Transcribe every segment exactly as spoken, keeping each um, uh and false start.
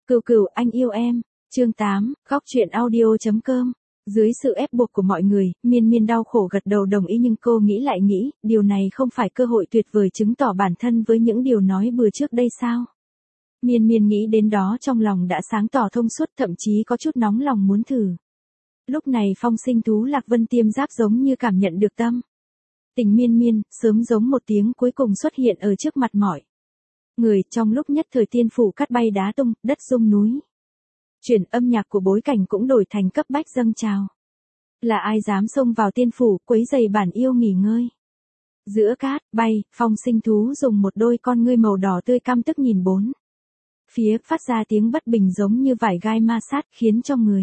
Cừu cừu anh yêu em. Chương tám, góc truyện audio chấm com. Dưới sự ép buộc của mọi người, Miên Miên đau khổ gật đầu đồng ý nhưng cô nghĩ lại nghĩ, điều này không phải cơ hội tuyệt vời chứng tỏ bản thân với những điều nói bừa trước đây sao? Miên Miên nghĩ đến đó trong lòng đã sáng tỏ thông suốt, thậm chí có chút nóng lòng muốn thử. Lúc này phong sinh thú Lạc Vân Tiêm Giáp giống như cảm nhận được tâm tình Miên Miên, sớm giống một tiếng cuối cùng xuất hiện ở trước mặt mọi người. Trong lúc nhất thời tiên phủ cắt bay đá tung, đất rung núi chuyển, âm nhạc của bối cảnh cũng đổi thành cấp bách dâng trào. Là ai dám xông vào tiên phủ, quấy rầy bản yêu nghỉ ngơi? Giữa cát bay, phong sinh thú dùng một đôi con ngươi màu đỏ tươi căm tức nhìn bốn phía, phát ra tiếng bất bình giống như vải gai ma sát, khiến cho người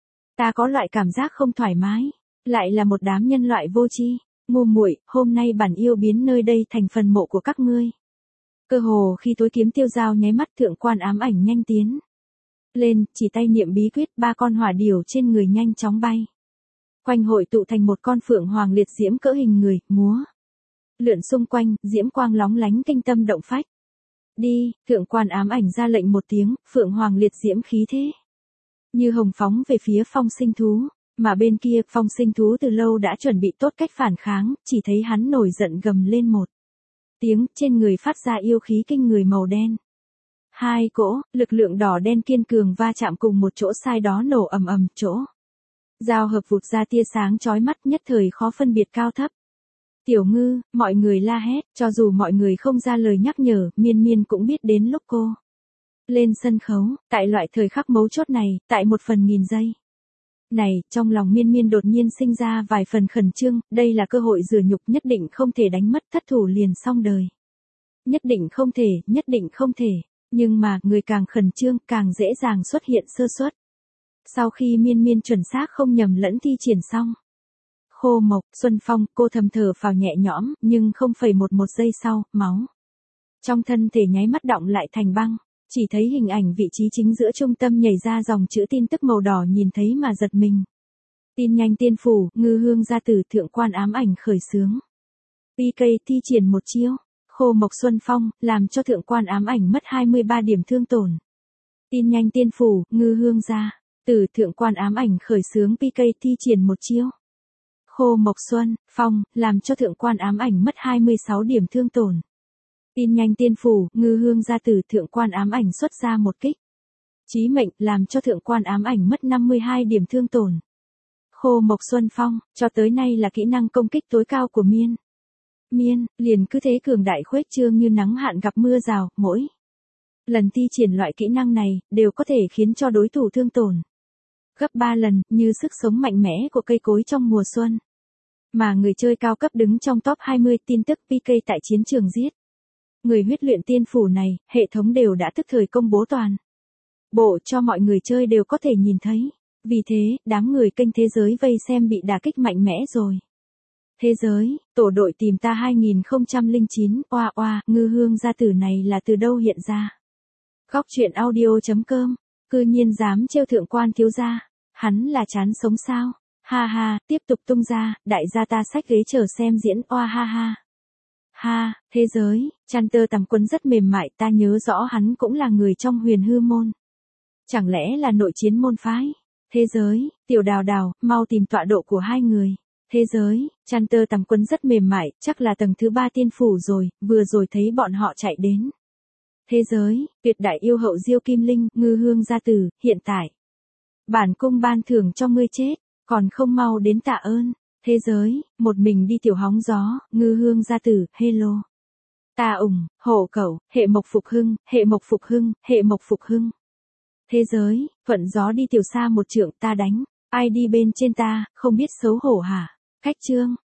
ta có loại cảm giác không thoải mái. Lại là một đám nhân loại vô tri, ngu muội, hôm nay bản yêu biến nơi đây thành phần mộ của các ngươi. Cơ hồ khi tối kiếm tiêu dao nháy mắt, thượng quan ám ảnh nhanh tiến lên, chỉ tay niệm bí quyết, ba con hỏa điểu trên người nhanh chóng bay quanh, hội tụ thành một con phượng hoàng liệt diễm cỡ hình người, múa lượn xung quanh, diễm quang lóng lánh kinh tâm động phách. Đi, thượng quan ám ảnh ra lệnh một tiếng, phượng hoàng liệt diễm khí thế như hồng phóng về phía phong sinh thú, mà bên kia phong sinh thú từ lâu đã chuẩn bị tốt cách phản kháng, chỉ thấy hắn nổi giận gầm lên một tiếng, trên người phát ra yêu khí kinh người màu đen. Hai cỗ, lực lượng đỏ đen kiên cường va chạm cùng một chỗ, sai đó nổ ầm ầm, chỗ giao hợp vụt ra tia sáng chói mắt, nhất thời khó phân biệt cao thấp. Tiểu Ngư, mọi người la hét, cho dù mọi người không ra lời nhắc nhở, Miên Miên cũng biết đến lúc cô lên sân khấu, tại loại thời khắc mấu chốt này, tại một phần nghìn giây này, trong lòng Miên Miên đột nhiên sinh ra vài phần khẩn trương, đây là cơ hội rửa nhục, nhất định không thể đánh mất, thất thủ liền xong đời. Nhất định không thể, nhất định không thể. Nhưng mà, người càng khẩn trương, càng dễ dàng xuất hiện sơ suất. Sau khi Miên Miên chuẩn xác không nhầm lẫn thi triển xong Khô Mộc, Xuân Phong, cô thầm thở phào nhẹ nhõm, nhưng không phẩy một một giây sau, máu trong thân thể nháy mắt đọng lại thành băng. Chỉ thấy hình ảnh vị trí chính giữa trung tâm nhảy ra dòng chữ tin tức màu đỏ, nhìn thấy mà giật mình. Tin nhanh tiên phủ, ngư hương gia tử, thượng quan ám ảnh khởi xướng pê ca thi triển một chiêu, Khô Mộc Xuân Phong, làm cho thượng quan ám ảnh mất hai mươi ba điểm thương tổn. Tin nhanh tiên phủ, ngư hương gia tử, thượng quan ám ảnh khởi xướng pê ca thi triển một chiêu, Khô Mộc Xuân Phong, làm cho thượng quan ám ảnh mất hai mươi sáu điểm thương tổn. Tin nhanh tiên phủ, ngư hương gia tử, thượng quan ám ảnh xuất ra một kích chí mệnh, làm cho thượng quan ám ảnh mất năm mươi hai điểm thương tổn. Khô Mộc Xuân Phong, cho tới nay là kỹ năng công kích tối cao của Miên Miên, liền cứ thế cường đại khuếch trương như nắng hạn gặp mưa rào, mỗi lần thi triển loại kỹ năng này, đều có thể khiến cho đối thủ thương tổn gấp ba lần, như sức sống mạnh mẽ của cây cối trong mùa xuân. Mà người chơi cao cấp đứng trong top hai mươi tin tức pê ca tại chiến trường giết người huyết luyện tiên phủ này, hệ thống đều đã tức thời công bố toàn bộ cho mọi người chơi đều có thể nhìn thấy. Vì thế, đám người kênh thế giới vây xem bị đả kích mạnh mẽ rồi. Thế giới, tổ đội tìm ta hai không không chín, oa oa, ngư hương gia tử này là từ đâu hiện ra? Góc truyện audio chấm com, cư nhiên dám trêu thượng quan thiếu gia, hắn là chán sống sao? Ha ha, tiếp tục tung ra, đại gia ta xách ghế chờ xem diễn, oa ha ha. Ha, thế giới, chăn tơ tằm quân rất mềm mại, ta nhớ rõ hắn cũng là người trong huyền hư môn. Chẳng lẽ là nội chiến môn phái? Thế giới, tiểu đào đào, mau tìm tọa độ của hai người. Thế giới, chăn tơ tằm quân rất mềm mại, chắc là tầng thứ ba tiên phủ rồi, vừa rồi thấy bọn họ chạy đến. Thế giới, tuyệt đại yêu hậu Diêu Kim Linh, ngư hương gia tử, hiện tại bản cung ban thưởng cho ngươi chết, còn không mau đến tạ ơn. Thế giới, một mình đi tiểu hóng gió, ngư hương gia tử, hello. Ta ủng, hộ cẩu, hệ mộc phục hưng, hệ mộc phục hưng, hệ mộc phục hưng. Thế giới, thuận gió đi tiểu xa một trượng, ta đánh, ai đi bên trên ta, không biết xấu hổ hả? Cách chương.